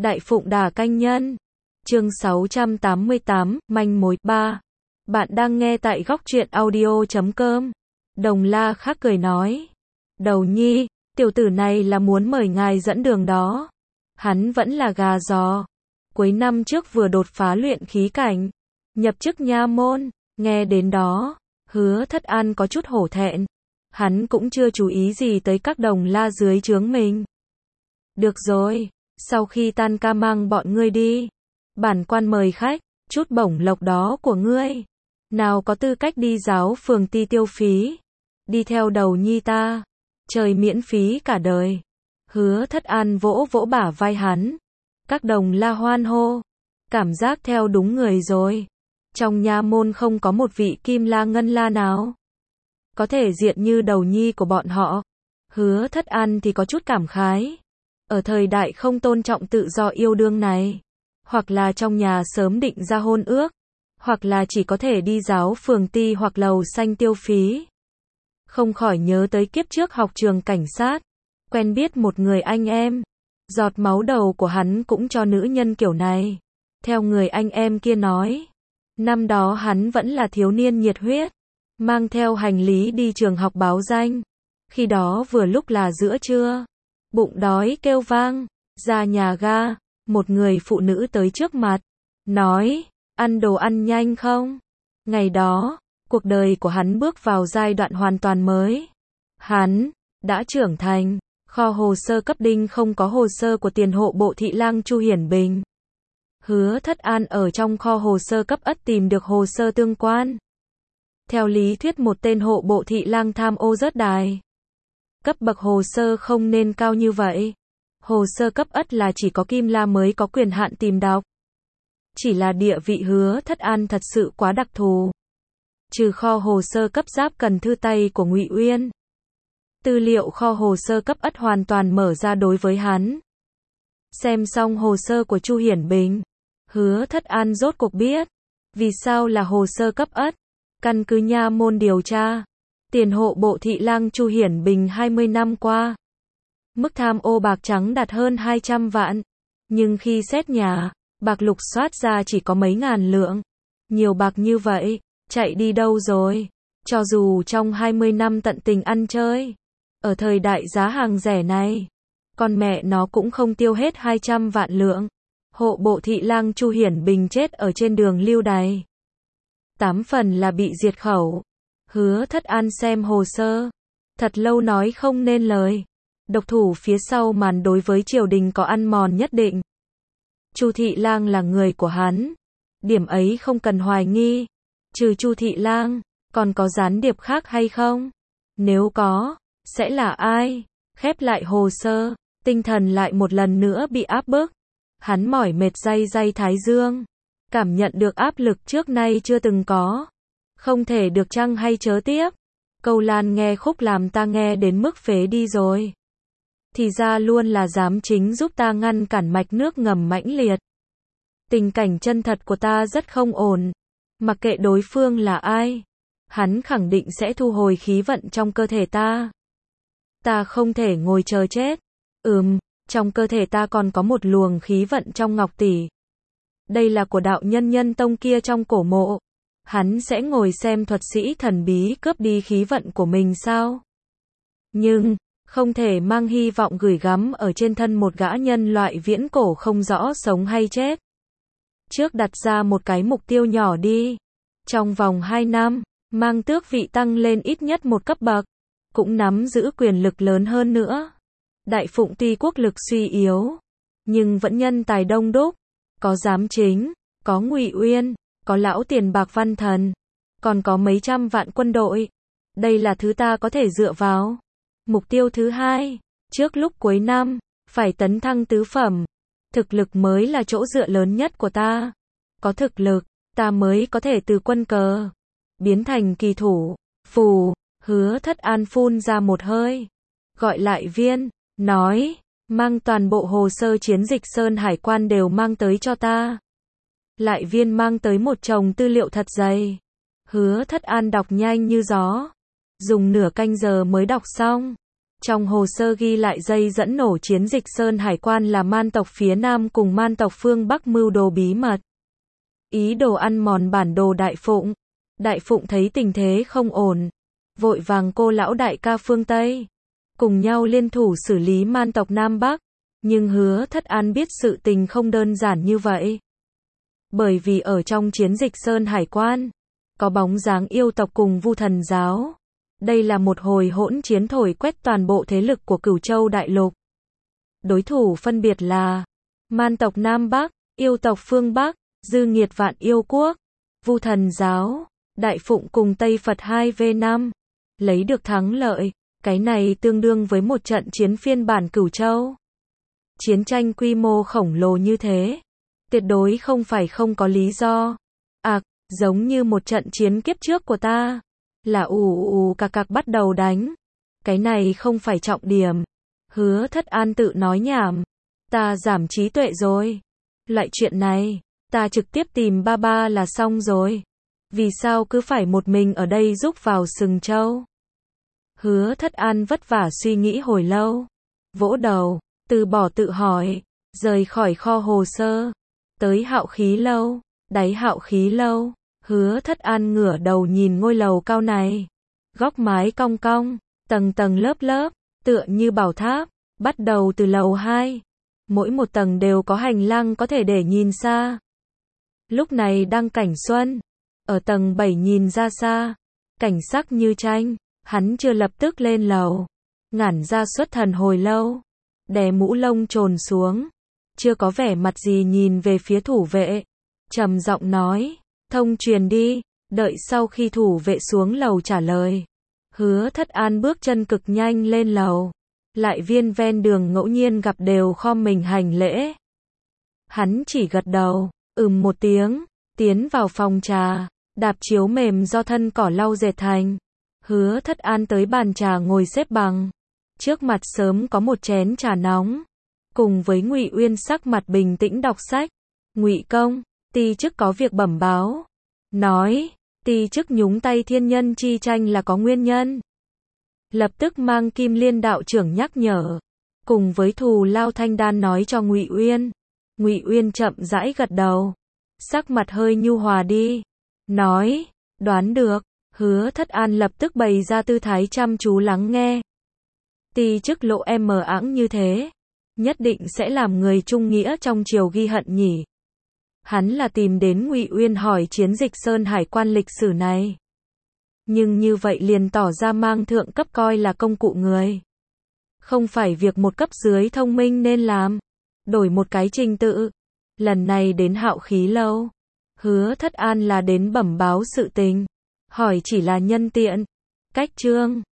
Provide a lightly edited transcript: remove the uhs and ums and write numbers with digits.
Đại Phụng Đà Canh Nhân. Chương 688, manh mối 3. Bạn đang nghe tại góc truyện audio.com. Đồng La Khắc cười nói. Đầu nhi, tiểu tử này là muốn mời ngài dẫn đường đó. Hắn vẫn là gà giò. Cuối năm trước vừa đột phá luyện khí cảnh. Nhập chức nha môn. Nghe đến đó, Hứa Thất An có chút hổ thẹn. Hắn cũng chưa chú ý gì tới các đồng la dưới trướng mình. Được rồi, sau khi tan ca mang bọn ngươi đi. Bản quan mời khách, chút bổng lộc đó của ngươi. Nào có tư cách đi giáo phường ti tiêu phí. Đi theo đầu nhi ta. Trời miễn phí cả đời. Hứa Thất An vỗ vỗ bả vai hắn. Các đồng la hoan hô. Cảm giác theo đúng người rồi. Trong nha môn không có một vị kim la ngân la nào có thể diện như đầu nhi của bọn họ. Hứa Thất An thì có chút cảm khái. Ở thời đại không tôn trọng tự do yêu đương này, hoặc là trong nhà sớm định ra hôn ước, hoặc là chỉ có thể đi giáo phường ti hoặc lầu xanh tiêu phí. Không khỏi nhớ tới kiếp trước học trường cảnh sát, quen biết một người anh em, giọt máu đầu của hắn cũng cho nữ nhân kiểu này. Theo người anh em kia nói, năm đó hắn vẫn là thiếu niên nhiệt huyết, mang theo hành lý đi trường học báo danh. Khi đó vừa lúc là giữa trưa, bụng đói kêu vang, ra nhà ga, một người phụ nữ tới trước mặt, nói, ăn đồ ăn nhanh không? Ngày đó, cuộc đời của hắn bước vào giai đoạn hoàn toàn mới. Hắn đã trưởng thành, kho hồ sơ cấp đinh không có hồ sơ của tiền hộ bộ thị lang Chu Hiển Bình. Hứa Thất An ở trong kho hồ sơ cấp ất tìm được hồ sơ tương quan. Theo lý thuyết một tên hộ bộ thị lang tham ô rớt đài. Cấp bậc hồ sơ không nên cao như vậy. Hồ sơ cấp ất là chỉ có kim la mới có quyền hạn tìm đọc. Chỉ là địa vị Hứa Thất An thật sự quá đặc thù. Trừ kho hồ sơ cấp giáp cần thư tay của Ngụy Uyên. Tư liệu kho hồ sơ cấp ất hoàn toàn mở ra đối với hắn. Xem xong hồ sơ của Chu Hiển Bình, Hứa Thất An rốt cuộc biết vì sao là hồ sơ cấp ất. Căn cứ nha môn điều tra, tiền hộ bộ thị lang Chu Hiển Bình 20 năm qua, mức tham ô bạc trắng đạt hơn 200 vạn. Nhưng khi xét nhà, bạc lục soát ra chỉ có mấy ngàn lượng. Nhiều bạc như vậy, chạy đi đâu rồi? Cho dù trong 20 năm tận tình ăn chơi, ở thời đại giá hàng rẻ này, con mẹ nó cũng không tiêu hết 200 vạn lượng. Hộ bộ thị lang Chu Hiển Bình chết ở trên đường lưu đày. 8 phần là bị diệt khẩu. Hứa Thất An xem hồ sơ, thật lâu nói không nên lời. Độc thủ phía sau màn đối với triều đình có ăn mòn nhất định. Chu thị lang là người của hắn. Điểm ấy không cần hoài nghi. Trừ Chu thị lang, còn có gián điệp khác hay không? Nếu có, sẽ là ai? Khép lại hồ sơ, tinh thần lại một lần nữa bị áp bức. Hắn mỏi mệt day day thái dương. Cảm nhận được áp lực trước nay chưa từng có. Không thể được chăng hay chớ tiếp. Câu Lan nghe khúc làm ta nghe đến mức phế đi rồi. Thì ra luôn là giám chính giúp ta ngăn cản mạch nước ngầm mãnh liệt. Tình cảnh chân thật của ta rất không ổn. Mặc kệ đối phương là ai, hắn khẳng định sẽ thu hồi khí vận trong cơ thể ta. Ta không thể ngồi chờ chết. Trong cơ thể ta còn có một luồng khí vận trong ngọc tỷ. Đây là của đạo nhân nhân tông kia trong cổ mộ. Hắn sẽ ngồi xem thuật sĩ thần bí cướp đi khí vận của mình sao? Nhưng, không thể mang hy vọng gửi gắm ở trên thân một gã nhân loại viễn cổ không rõ sống hay chết. Trước đặt ra một cái mục tiêu nhỏ đi. Trong vòng 2 năm, mang tước vị tăng lên ít nhất một cấp bậc. Cũng nắm giữ quyền lực lớn hơn nữa. Đại Phụng tuy quốc lực suy yếu, nhưng vẫn nhân tài đông đúc. Có giám chính, có Ngụy Uyên, có lão tiền bạc văn thần, còn có mấy trăm vạn quân đội. Đây là thứ ta có thể dựa vào. Mục tiêu thứ hai, trước lúc cuối năm, phải tấn thăng tứ phẩm. Thực lực mới là chỗ dựa lớn nhất của ta. Có thực lực, ta mới có thể từ quân cờ biến thành kỳ thủ. Phù, Hứa Thất An phun ra một hơi, gọi lại Viên, nói, mang toàn bộ hồ sơ chiến dịch Sơn Hải quan đều mang tới cho ta. Lại Viên mang tới một chồng tư liệu thật dày. Hứa Thất An đọc nhanh như gió, dùng nửa canh giờ mới đọc xong. Trong hồ sơ ghi lại dây dẫn nổ chiến dịch Sơn Hải Quan là Man tộc phía Nam cùng Man tộc phương Bắc mưu đồ bí mật. Ý đồ ăn mòn bản đồ Đại Phụng. Đại Phụng thấy tình thế không ổn, vội vàng cô lão đại ca phương Tây, cùng nhau liên thủ xử lý Man tộc Nam Bắc. Nhưng Hứa Thất An biết sự tình không đơn giản như vậy. Bởi vì ở trong chiến dịch Sơn Hải Quan, có bóng dáng yêu tộc cùng Vu Thần giáo. Đây là một hồi hỗn chiến thổi quét toàn bộ thế lực của Cửu Châu Đại Lục. Đối thủ phân biệt là Man tộc Nam Bắc, yêu tộc phương Bắc, Dư Nghiệt Vạn Yêu Quốc, Vu Thần giáo, Đại Phụng cùng Tây Phật 2v5. Lấy được thắng lợi, cái này tương đương với một trận chiến phiên bản Cửu Châu. Chiến tranh quy mô khổng lồ như thế, tuyệt đối không phải không có lý do. Giống như một trận chiến kiếp trước của ta, là cạc bắt đầu đánh. Cái này không phải trọng điểm. Hứa Thất An tự nói nhảm. Ta giảm trí tuệ rồi. Loại chuyện này, ta trực tiếp tìm ba ba là xong rồi. Vì sao cứ phải một mình ở đây rúc vào sừng trâu? Hứa Thất An vất vả suy nghĩ hồi lâu. Vỗ đầu, từ bỏ tự hỏi, rời khỏi kho hồ sơ. Tới Hạo Khí Lâu, đáy Hạo Khí Lâu. Hứa Thất An ngửa đầu nhìn ngôi lầu cao này. Góc mái cong cong, tầng tầng lớp lớp, tựa như bảo tháp, bắt đầu từ lầu 2. Mỗi một tầng đều có hành lang có thể để nhìn xa. Lúc này đang cảnh xuân, ở tầng 7 nhìn ra xa, cảnh sắc như tranh, hắn chưa lập tức lên lầu. Ngản ra xuất thần hồi lâu, đè mũ lông trồn xuống, chưa có vẻ mặt gì nhìn về phía thủ vệ, trầm giọng nói, thông truyền đi, đợi sau khi thủ vệ xuống lầu trả lời. Hứa Thất An bước chân cực nhanh lên lầu, lại viên ven đường ngẫu nhiên gặp đều khom mình hành lễ. Hắn chỉ gật đầu, một tiếng, tiến vào phòng trà, đạp chiếu mềm do thân cỏ lau dệt thành. Hứa Thất An tới bàn trà ngồi xếp bằng, trước mặt sớm có một chén trà nóng, cùng với Ngụy Uyên sắc mặt bình tĩnh đọc sách. Ngụy công, ti chức có việc bẩm báo. Nói, ti chức nhúng tay thiên nhân chi tranh là có nguyên nhân. Lập tức mang Kim Liên đạo trưởng nhắc nhở, cùng với Thù Lao Thanh Đan nói cho Ngụy Uyên. Ngụy Uyên chậm rãi gật đầu, sắc mặt hơi nhu hòa đi, nói, đoán được. Hứa Thất An lập tức bày ra tư thái chăm chú lắng nghe. Ti chức lộ em mờ ẵng như thế, nhất định sẽ làm người trung nghĩa trong triều ghi hận nhỉ. Hắn là tìm đến Ngụy Uyên hỏi chiến dịch Sơn Hải Quan lịch sử này. Nhưng như vậy liền tỏ ra mang thượng cấp coi là công cụ người. Không phải việc một cấp dưới thông minh nên làm. Đổi một cái trình tự. Lần này đến Hạo Khí Lâu, Hứa Thất An là đến bẩm báo sự tình. Hỏi chỉ là nhân tiện. Cách chương